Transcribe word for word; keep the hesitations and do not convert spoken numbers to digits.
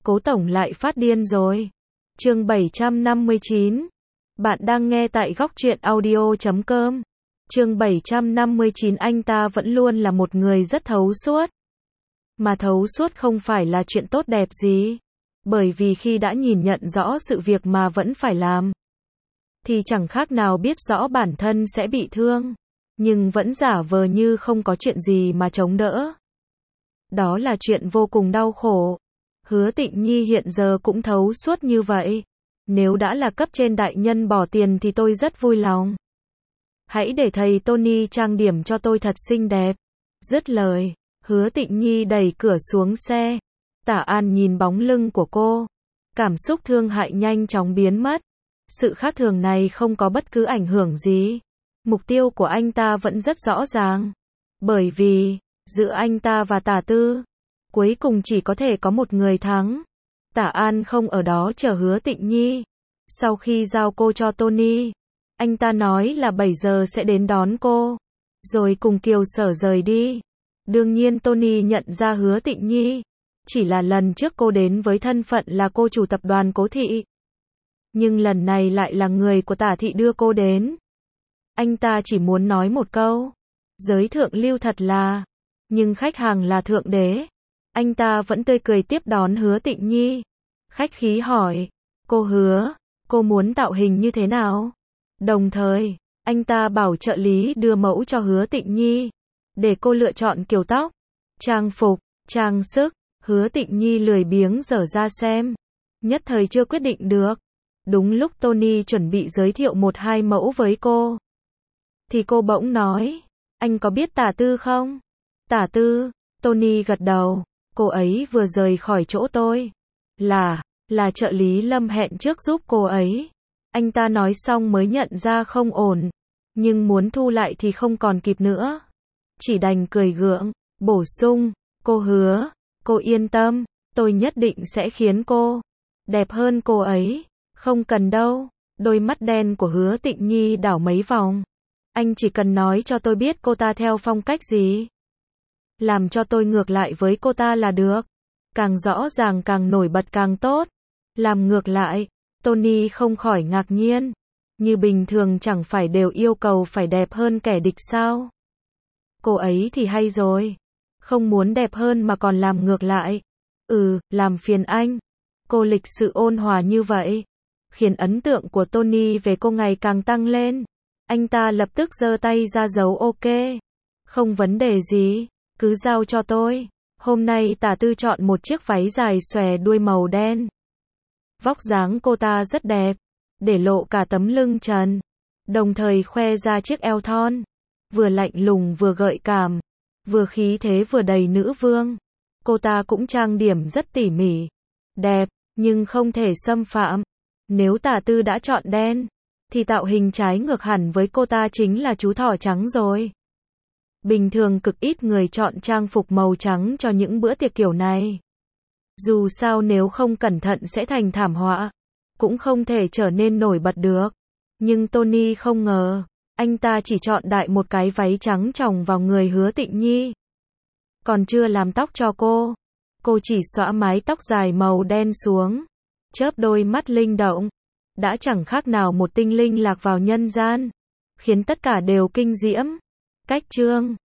Cố tổng lại phát điên rồi. Chương bảy trăm năm mươi chín. Bạn đang nghe tại góc truyện audio chấm com. Chương bảy trăm năm mươi chín. Anh ta vẫn luôn là một người rất thấu suốt. Mà thấu suốt không phải là chuyện tốt đẹp gì. Bởi vì khi đã nhìn nhận rõ sự việc mà vẫn phải làm, thì chẳng khác nào biết rõ bản thân sẽ bị thương, nhưng vẫn giả vờ như không có chuyện gì mà chống đỡ. Đó là chuyện vô cùng đau khổ. Hứa Tịnh Nhi hiện giờ cũng thấu suốt như vậy. Nếu đã là cấp trên đại nhân bỏ tiền thì tôi rất vui lòng. Hãy để thầy Tony trang điểm cho tôi thật xinh đẹp. Dứt lời, Hứa Tịnh Nhi đẩy cửa xuống xe. Tả An nhìn bóng lưng của cô. Cảm xúc thương hại nhanh chóng biến mất. Sự khác thường này không có bất cứ ảnh hưởng gì. Mục tiêu của anh ta vẫn rất rõ ràng. Bởi vì, giữa anh ta và Tả Tư, cuối cùng chỉ có thể có một người thắng. Tả An không ở đó chờ Hứa Tịnh Nhi. Sau khi giao cô cho Tony, anh ta nói là bảy giờ sẽ đến đón cô, rồi cùng Kiều Sở rời đi. Đương nhiên Tony nhận ra Hứa Tịnh Nhi. Chỉ là lần trước cô đến với thân phận là cô chủ tập đoàn Cố Thị. Nhưng lần này lại là người của Tả Thị đưa cô đến. Anh ta chỉ muốn nói một câu. Giới thượng lưu thật là. Nhưng khách hàng là thượng đế. Anh ta vẫn tươi cười tiếp đón Hứa Tịnh Nhi. Khách khí hỏi. Cô Hứa, cô muốn tạo hình như thế nào? Đồng thời, anh ta bảo trợ lý đưa mẫu cho Hứa Tịnh Nhi. Để cô lựa chọn kiểu tóc, trang phục, trang sức. Hứa Tịnh Nhi lười biếng dở ra xem. Nhất thời chưa quyết định được. Đúng lúc Tony chuẩn bị giới thiệu một hai mẫu với cô, thì cô bỗng nói. Anh có biết Tả Tư không? Tả Tư, Tony gật đầu. Cô ấy vừa rời khỏi chỗ tôi. Là, là trợ lý Lâm hẹn trước giúp cô ấy. Anh ta nói xong mới nhận ra không ổn. Nhưng muốn thu lại thì không còn kịp nữa. Chỉ đành cười gượng, bổ sung. Cô Hứa, cô yên tâm, tôi nhất định sẽ khiến cô đẹp hơn cô ấy. Không cần đâu. Đôi mắt đen của Hứa Tịnh Nhi đảo mấy vòng. Anh chỉ cần nói cho tôi biết cô ta theo phong cách gì. Làm cho tôi ngược lại với cô ta là được. Càng rõ ràng càng nổi bật càng tốt. Làm ngược lại, Tony không khỏi ngạc nhiên. Như bình thường chẳng phải đều yêu cầu phải đẹp hơn kẻ địch sao? Cô ấy thì hay rồi. Không muốn đẹp hơn mà còn làm ngược lại. Ừ, làm phiền anh. Cô lịch sự ôn hòa như vậy, khiến ấn tượng của Tony về cô ngày càng tăng lên. Anh ta lập tức giơ tay ra dấu ok. Không vấn đề gì, cứ giao cho tôi. Hôm nay Tả Tư chọn một chiếc váy dài xòe đuôi màu đen. Vóc dáng cô ta rất đẹp, để lộ cả tấm lưng trần, đồng thời khoe ra chiếc eo thon, vừa lạnh lùng vừa gợi cảm, vừa khí thế vừa đầy nữ vương. Cô ta cũng trang điểm rất tỉ mỉ, đẹp, nhưng không thể xâm phạm. Nếu Tả Tư đã chọn đen, thì tạo hình trái ngược hẳn với cô ta chính là chú thỏ trắng rồi. Bình thường cực ít người chọn trang phục màu trắng cho những bữa tiệc kiểu này. Dù sao nếu không cẩn thận sẽ thành thảm họa, cũng không thể trở nên nổi bật được. Nhưng Tony không ngờ, anh ta chỉ chọn đại một cái váy trắng chồng vào người Hứa Tịnh Nhi. Còn chưa làm tóc cho cô, cô chỉ xõa mái tóc dài màu đen xuống, chớp đôi mắt linh động, đã chẳng khác nào một tinh linh lạc vào nhân gian, khiến tất cả đều kinh diễm. Cách chương